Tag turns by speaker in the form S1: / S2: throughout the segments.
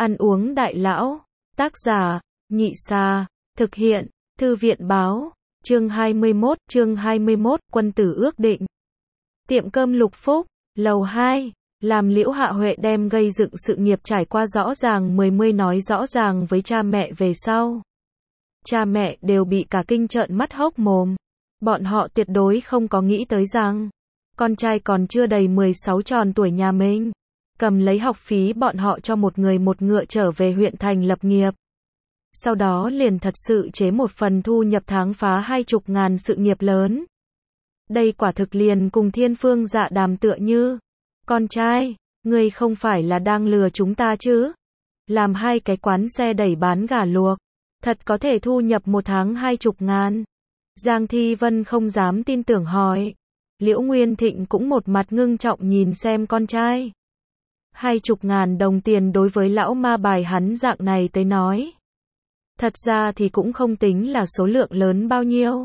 S1: Ăn uống đại lão. Tác giả, Nhị Sa. Thực hiện, Thư viện báo. Chương 21, quân tử ước định. Tiệm cơm Lục Phúc, lầu 2. Làm Liễu Hạ Huệ đem gây dựng sự nghiệp trải qua rõ ràng mươi nói rõ ràng với cha mẹ về sau. Cha mẹ đều bị cả kinh trợn mắt hốc mồm. Bọn họ tuyệt đối không có nghĩ tới rằng, con trai còn chưa đầy 16 tròn tuổi nhà mình, cầm lấy học phí bọn họ cho một người một ngựa trở về huyện thành lập nghiệp. Sau đó liền thật sự chế một phần thu nhập tháng phá 20.000 sự nghiệp lớn. Đây quả thực liền cùng thiên phương dạ đàm tựa như. Con trai, ngươi không phải là đang lừa chúng ta chứ? Làm 2 cái quán xe đẩy bán gà luộc, thật có thể thu nhập một tháng 20.000. Giang Thi Vân không dám tin tưởng hỏi. Liễu Nguyên Thịnh cũng một mặt ngưng trọng nhìn xem con trai. 20.000 đồng tiền đối với lão ma bài hắn dạng này tới nói. Thật ra thì cũng không tính là số lượng lớn bao nhiêu.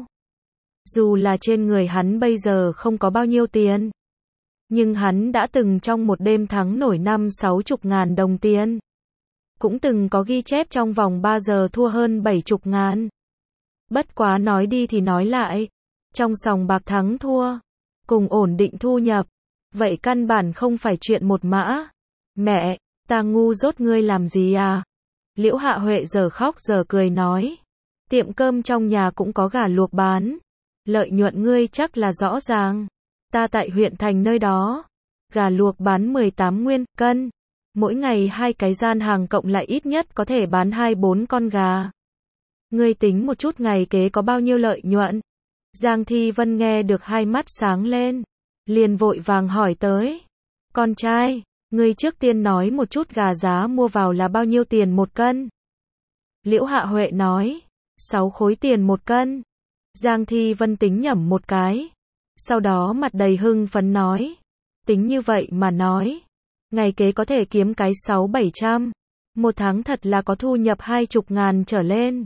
S1: Dù là trên người hắn bây giờ không có bao nhiêu tiền. Nhưng hắn đã từng trong một đêm thắng nổi 50-60 đồng tiền. Cũng từng có ghi chép trong vòng 3 giờ thua hơn 70.000. Bất quá nói đi thì nói lại. Trong sòng bạc thắng thua, cùng ổn định thu nhập. Vậy căn bản không phải chuyện một mã. Mẹ, ta ngu dốt ngươi làm gì à? Liễu Hạ Huệ giờ khóc giờ cười nói. Tiệm cơm trong nhà cũng có gà luộc bán. Lợi nhuận ngươi chắc là rõ ràng. Ta tại huyện thành nơi đó. Gà luộc bán 18 nguyên cân. Mỗi ngày 2 cái gian hàng cộng lại ít nhất có thể bán 2-4 con gà. Ngươi tính một chút ngày kế có bao nhiêu lợi nhuận. Giang Thi Vân nghe được hai mắt sáng lên. Liền vội vàng hỏi tới. Con trai, ngươi trước tiên nói một chút gà giá mua vào là bao nhiêu tiền một cân. Liễu Hạ Huệ nói. 6 khối tiền một cân. Giang Thi Vân tính nhẩm một cái. Sau đó mặt đầy hưng phấn nói. Tính như vậy mà nói. Ngày kế có thể kiếm cái 600-700. Một tháng thật là có thu nhập 20.000 trở lên.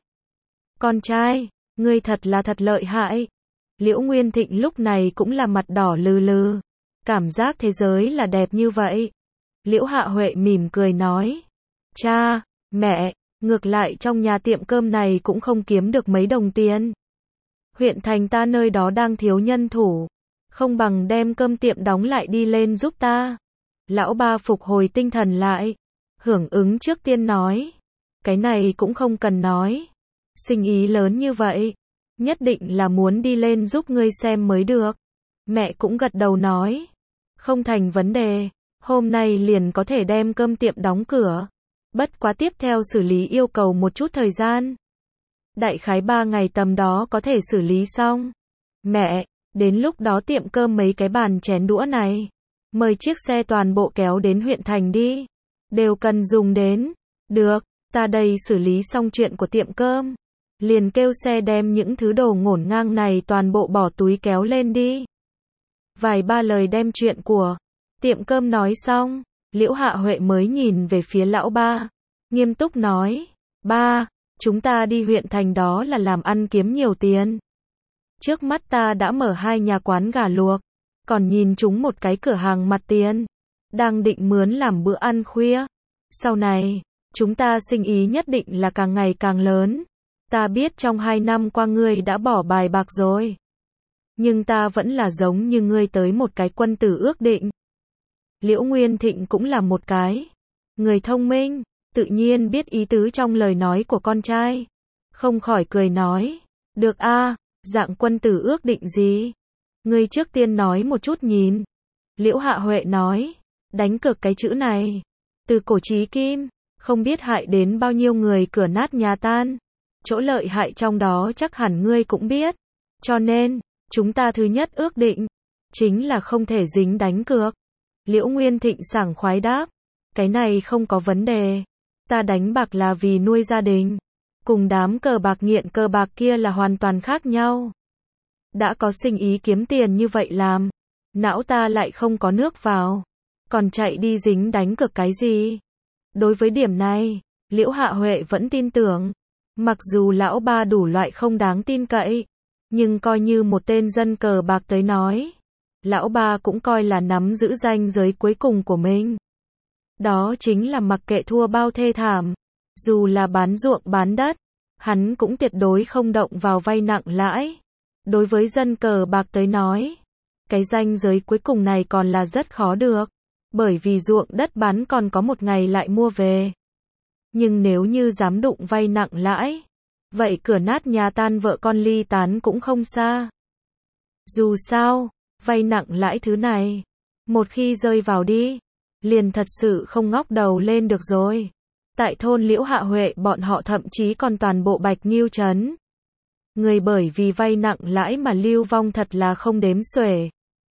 S1: Con trai, ngươi thật là thật lợi hại. Liễu Nguyên Thịnh lúc này cũng là mặt đỏ lừ lừ. Cảm giác thế giới là đẹp như vậy. Liễu Hạ Huệ mỉm cười nói. Cha, mẹ, ngược lại trong nhà tiệm cơm này cũng không kiếm được mấy đồng tiền. Huyện thành ta nơi đó đang thiếu nhân thủ. Không bằng đem cơm tiệm đóng lại đi lên giúp ta. Lão ba phục hồi tinh thần lại. Hưởng ứng trước tiên nói. Cái này cũng không cần nói. Sinh ý lớn như vậy. Nhất định là muốn đi lên giúp ngươi xem mới được. Mẹ cũng gật đầu nói. Không thành vấn đề. Hôm nay liền có thể đem cơm tiệm đóng cửa. Bất quá tiếp theo xử lý yêu cầu một chút thời gian. Đại khái 3 ngày tầm đó có thể xử lý xong. Mẹ, đến lúc đó tiệm cơm mấy cái bàn chén đũa này. Mời chiếc xe toàn bộ kéo đến huyện thành đi. Đều cần dùng đến. Được, ta đây xử lý xong chuyện của tiệm cơm. Liền kêu xe đem những thứ đồ ngổn ngang này toàn bộ bỏ túi kéo lên đi. Vài ba lời đem chuyện của tiệm cơm nói xong. Liễu Hạ Huệ mới nhìn về phía lão ba. Nghiêm túc nói. Ba, chúng ta đi huyện thành đó là làm ăn kiếm nhiều tiền. Trước mắt ta đã mở 2 nhà quán gà luộc. Còn nhìn chúng một cái cửa hàng mặt tiền. Đang định mướn làm bữa ăn khuya. Sau này, chúng ta sinh ý nhất định là càng ngày càng lớn. Ta biết trong 2 năm qua ngươi đã bỏ bài bạc rồi. Nhưng ta vẫn là giống như ngươi tới một cái quân tử ước định. Liễu Nguyên Thịnh cũng là một cái người thông minh, tự nhiên biết ý tứ trong lời nói của con trai. Không khỏi cười nói. Được a, dạng quân tử ước định gì? Ngươi trước tiên nói một chút nhìn. Liễu Hạ Huệ nói. Đánh cược cái chữ này. Từ cổ chí kim, không biết hại đến bao nhiêu người cửa nát nhà tan. Chỗ lợi hại trong đó chắc hẳn ngươi cũng biết. Cho nên, chúng ta thứ nhất ước định. Chính là không thể dính đánh cược. Liễu Nguyên Thịnh sảng khoái đáp. Cái này không có vấn đề. Ta đánh bạc là vì nuôi gia đình. Cùng đám cờ bạc nghiện cờ bạc kia là hoàn toàn khác nhau. Đã có sinh ý kiếm tiền như vậy làm. Não ta lại không có nước vào. Còn chạy đi dính đánh cược cái gì? Đối với điểm này, Liễu Hạ Huệ vẫn tin tưởng. Mặc dù lão ba đủ loại không đáng tin cậy. Nhưng coi như một tên dân cờ bạc tới nói. Lão ba cũng coi là nắm giữ ranh giới cuối cùng của mình. Đó chính là mặc kệ thua bao thê thảm. Dù là bán ruộng bán đất, hắn cũng tuyệt đối không động vào vay nặng lãi. Đối với dân cờ bạc tới nói, cái ranh giới cuối cùng này còn là rất khó được. Bởi vì ruộng đất bán còn có một ngày lại mua về. Nhưng nếu như dám đụng vay nặng lãi, vậy cửa nát nhà tan vợ con ly tán cũng không xa. Dù sao, vay nặng lãi thứ này, một khi rơi vào đi, liền thật sự không ngóc đầu lên được rồi. Tại thôn Liễu Hạ Huệ bọn họ thậm chí còn toàn bộ Bạch Nghiêu trấn. Người bởi vì vay nặng lãi mà lưu vong thật là không đếm xuể.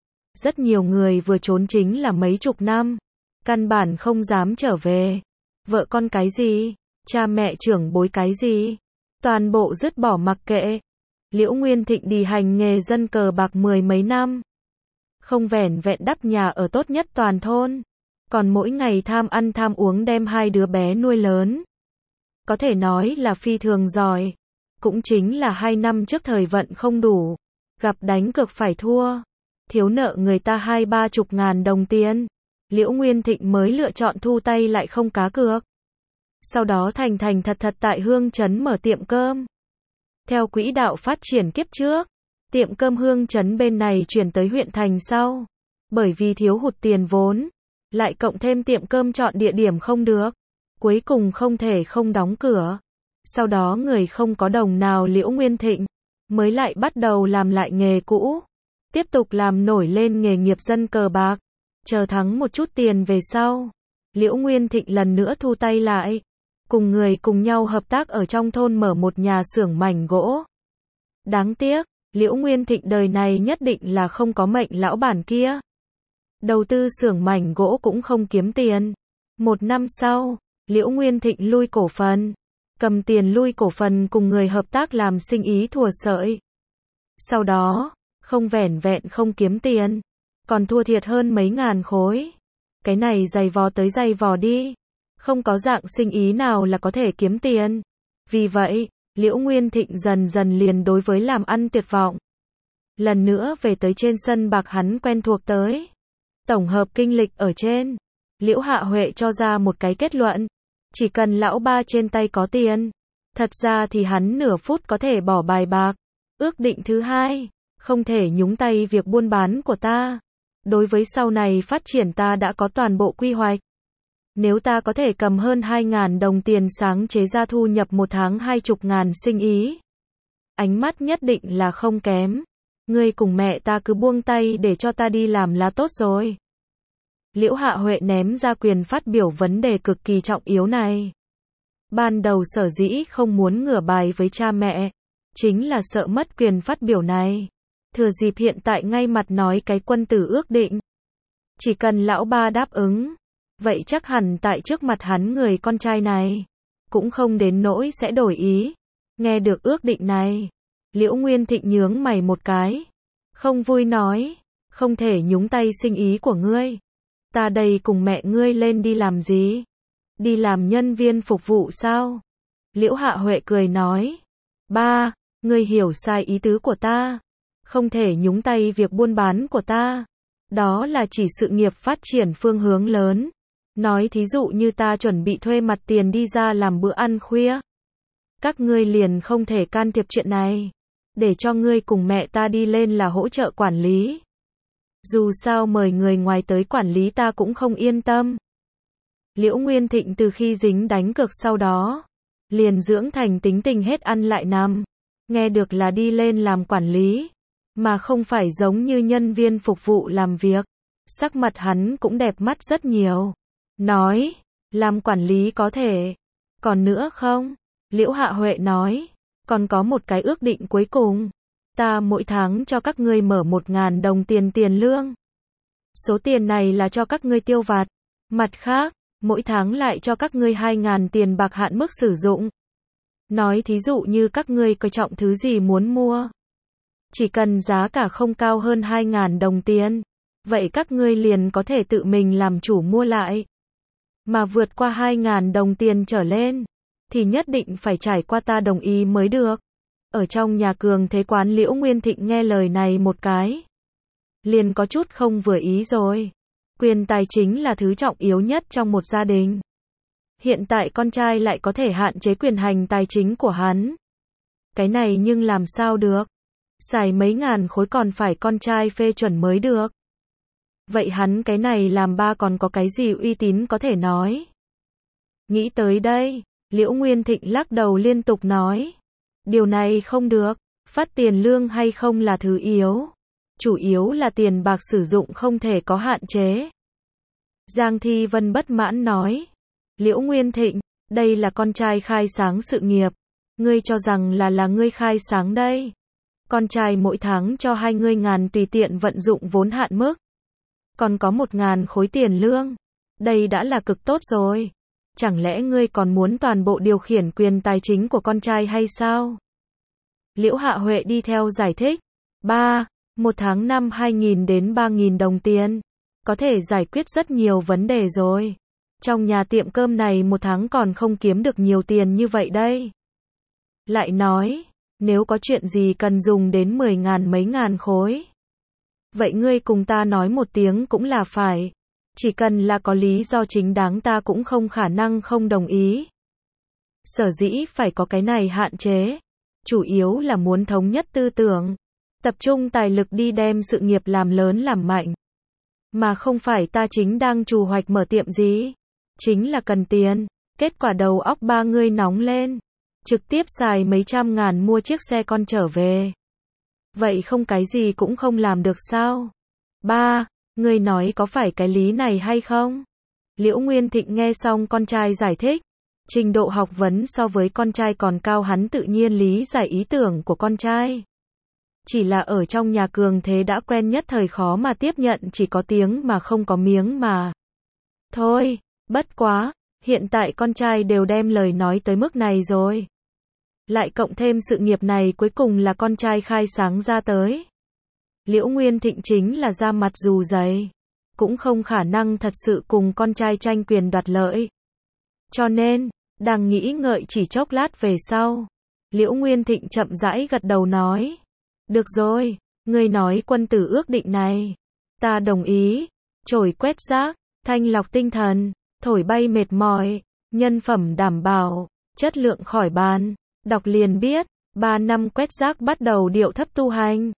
S1: Rất nhiều người vừa trốn chính là mấy chục năm, căn bản không dám trở về. Vợ con cái gì, cha mẹ trưởng bối cái gì, toàn bộ dứt bỏ mặc kệ. Liễu Nguyên Thịnh đi hành nghề dân cờ bạc 10 mấy năm. Không vẻn vẹn đắp nhà ở tốt nhất toàn thôn, còn mỗi ngày tham ăn tham uống đem hai đứa bé nuôi lớn. Có thể nói là phi thường giỏi. Cũng chính là 2 năm trước thời vận không đủ, gặp đánh cược phải thua, thiếu nợ người ta 20-30 ngàn đồng tiền. Liễu Nguyên Thịnh mới lựa chọn thu tay lại không cá cược. Sau đó thành thành thật thật tại Hương Trấn mở tiệm cơm. Theo quỹ đạo phát triển kiếp trước, tiệm cơm Hương Trấn bên này chuyển tới huyện thành sau. Bởi vì thiếu hụt tiền vốn, lại cộng thêm tiệm cơm chọn địa điểm không được, cuối cùng không thể không đóng cửa. Sau đó người không có đồng nào Liễu Nguyên Thịnh mới lại bắt đầu làm lại nghề cũ, tiếp tục làm nổi lên nghề nghiệp dân cờ bạc, chờ thắng một chút tiền về sau. Liễu Nguyên Thịnh lần nữa thu tay lại, cùng người cùng nhau hợp tác ở trong thôn mở một nhà xưởng mảnh gỗ. Đáng tiếc, Liễu Nguyên Thịnh đời này nhất định là không có mệnh lão bản kia. Đầu tư xưởng mảnh gỗ cũng không kiếm tiền. 1 năm sau, Liễu Nguyên Thịnh lui cổ phần. Cầm tiền lui cổ phần cùng người hợp tác làm sinh ý thùa sợi. Sau đó, không vẻn vẹn không kiếm tiền, còn thua thiệt hơn mấy ngàn khối. Cái này dày vò tới dày vò đi, không có dạng sinh ý nào là có thể kiếm tiền. Vì vậy, Liễu Nguyên Thịnh dần dần liền đối với làm ăn tuyệt vọng. Lần nữa về tới trên sân bạc hắn quen thuộc tới. Tổng hợp kinh lịch ở trên, Liễu Hạ Huệ cho ra một cái kết luận. Chỉ cần lão ba trên tay có tiền, thật ra thì hắn nửa phút có thể bỏ bài bạc. Ước định thứ hai, không thể nhúng tay việc buôn bán của ta. Đối với sau này phát triển ta đã có toàn bộ quy hoạch. Nếu ta có thể cầm hơn 2.000 đồng tiền sáng chế ra thu nhập một tháng 20 ngàn sinh ý, ánh mắt nhất định là không kém. Ngươi cùng mẹ ta cứ buông tay để cho ta đi làm là tốt rồi. Liễu Hạ Huệ ném ra quyền phát biểu vấn đề cực kỳ trọng yếu này. Ban đầu sở dĩ không muốn ngửa bài với cha mẹ, chính là sợ mất quyền phát biểu này. Thừa dịp hiện tại ngay mặt nói cái quân tử ước định. Chỉ cần lão ba đáp ứng, vậy chắc hẳn tại trước mặt hắn người con trai này, cũng không đến nỗi sẽ đổi ý. Nghe được ước định này, Liễu Nguyên Thịnh nhướng mày một cái. Không vui nói, không thể nhúng tay sinh ý của ngươi. Ta đây cùng mẹ ngươi lên đi làm gì? Đi làm nhân viên phục vụ sao? Liễu Hạ Huệ cười nói. Ba, ngươi hiểu sai ý tứ của ta. Không thể nhúng tay việc buôn bán của ta. Đó là chỉ sự nghiệp phát triển phương hướng lớn. Nói thí dụ như ta chuẩn bị thuê mặt tiền đi ra làm bữa ăn khuya. Các ngươi liền không thể can thiệp chuyện này. Để cho ngươi cùng mẹ ta đi lên là hỗ trợ quản lý. Dù sao mời người ngoài tới quản lý ta cũng không yên tâm. Liễu Nguyên Thịnh từ khi dính đánh cược sau đó, liền dưỡng thành tính tình hết ăn lại nằm. Nghe được là đi lên làm quản lý, mà không phải giống như nhân viên phục vụ làm việc. Sắc mặt hắn cũng đẹp mắt rất nhiều. Nói, làm quản lý có thể. Còn nữa không? Liễu Hạ Huệ nói, còn có một cái ước định cuối cùng. Ta mỗi tháng cho các ngươi mở 1.000 đồng tiền lương. Số tiền này là cho các ngươi tiêu vặt. Mặt khác, mỗi tháng lại cho các ngươi 2.000 tiền bạc hạn mức sử dụng. Nói thí dụ như các ngươi coi trọng thứ gì muốn mua. Chỉ cần giá cả không cao hơn 2.000 đồng tiền. Vậy các ngươi liền có thể tự mình làm chủ mua lại. Mà vượt qua 2.000 đồng tiền trở lên, thì nhất định phải trải qua ta đồng ý mới được. Ở trong nhà cường thế quán Liễu Nguyên Thịnh nghe lời này một cái, liền có chút không vừa ý rồi. Quyền tài chính là thứ trọng yếu nhất trong một gia đình. Hiện tại con trai lại có thể hạn chế quyền hành tài chính của hắn. Cái này nhưng làm sao được? Xài mấy ngàn khối còn phải con trai phê chuẩn mới được. Vậy hắn cái này làm ba còn có cái gì uy tín có thể nói? Nghĩ tới đây, Liễu Nguyên Thịnh lắc đầu liên tục nói. Điều này không được, phát tiền lương hay không là thứ yếu. Chủ yếu là tiền bạc sử dụng không thể có hạn chế. Giang Thi Vân bất mãn nói. Liễu Nguyên Thịnh, đây là con trai khai sáng sự nghiệp. Ngươi cho rằng là ngươi khai sáng đây. Con trai mỗi tháng cho 20 ngàn tùy tiện vận dụng vốn hạn mức. Còn có 1.000 khối tiền lương. Đây đã là cực tốt rồi. Chẳng lẽ ngươi còn muốn toàn bộ điều khiển quyền tài chính của con trai hay sao? Liễu Hạ Huệ đi theo giải thích. Một tháng 2.000 đến 3.000 đồng tiền. Có thể giải quyết rất nhiều vấn đề rồi. Trong nhà tiệm cơm này một tháng còn không kiếm được nhiều tiền như vậy đây. Lại nói, nếu có chuyện gì cần dùng đến 10.000 mấy ngàn khối. Vậy ngươi cùng ta nói một tiếng cũng là phải. Chỉ cần là có lý do chính đáng ta cũng không khả năng không đồng ý. Sở dĩ phải có cái này hạn chế. Chủ yếu là muốn thống nhất tư tưởng. Tập trung tài lực đi đem sự nghiệp làm lớn làm mạnh. Mà không phải ta chính đang trù hoạch mở tiệm gì. Chính là cần tiền. Kết quả đầu óc ba ngươi nóng lên. Trực tiếp xài mấy trăm ngàn mua chiếc xe con trở về. Vậy không cái gì cũng không làm được sao? Ngươi nói có phải cái lý này hay không? Liễu Nguyên Thịnh nghe xong con trai giải thích. Trình độ học vấn so với con trai còn cao, hắn tự nhiên lý giải ý tưởng của con trai. Chỉ là ở trong nhà cường thế đã quen nhất thời khó mà tiếp nhận, chỉ có tiếng mà không có miếng mà. Thôi, bất quá, hiện tại con trai đều đem lời nói tới mức này rồi. Lại cộng thêm sự nghiệp này cuối cùng là con trai khai sáng ra tới. Liễu Nguyên Thịnh chính là da mặt dù dày. Cũng không khả năng thật sự cùng con trai tranh quyền đoạt lợi. Cho nên, đang nghĩ ngợi chỉ chốc lát về sau. Liễu Nguyên Thịnh chậm rãi gật đầu nói. Được rồi, ngươi nói quân tử ước định này. Ta đồng ý. Chổi quét rác, thanh lọc tinh thần, thổi bay mệt mỏi, nhân phẩm đảm bảo, chất lượng khỏi bàn. Đọc liền biết, 3 năm quét rác bắt đầu điệu thấp tu hành.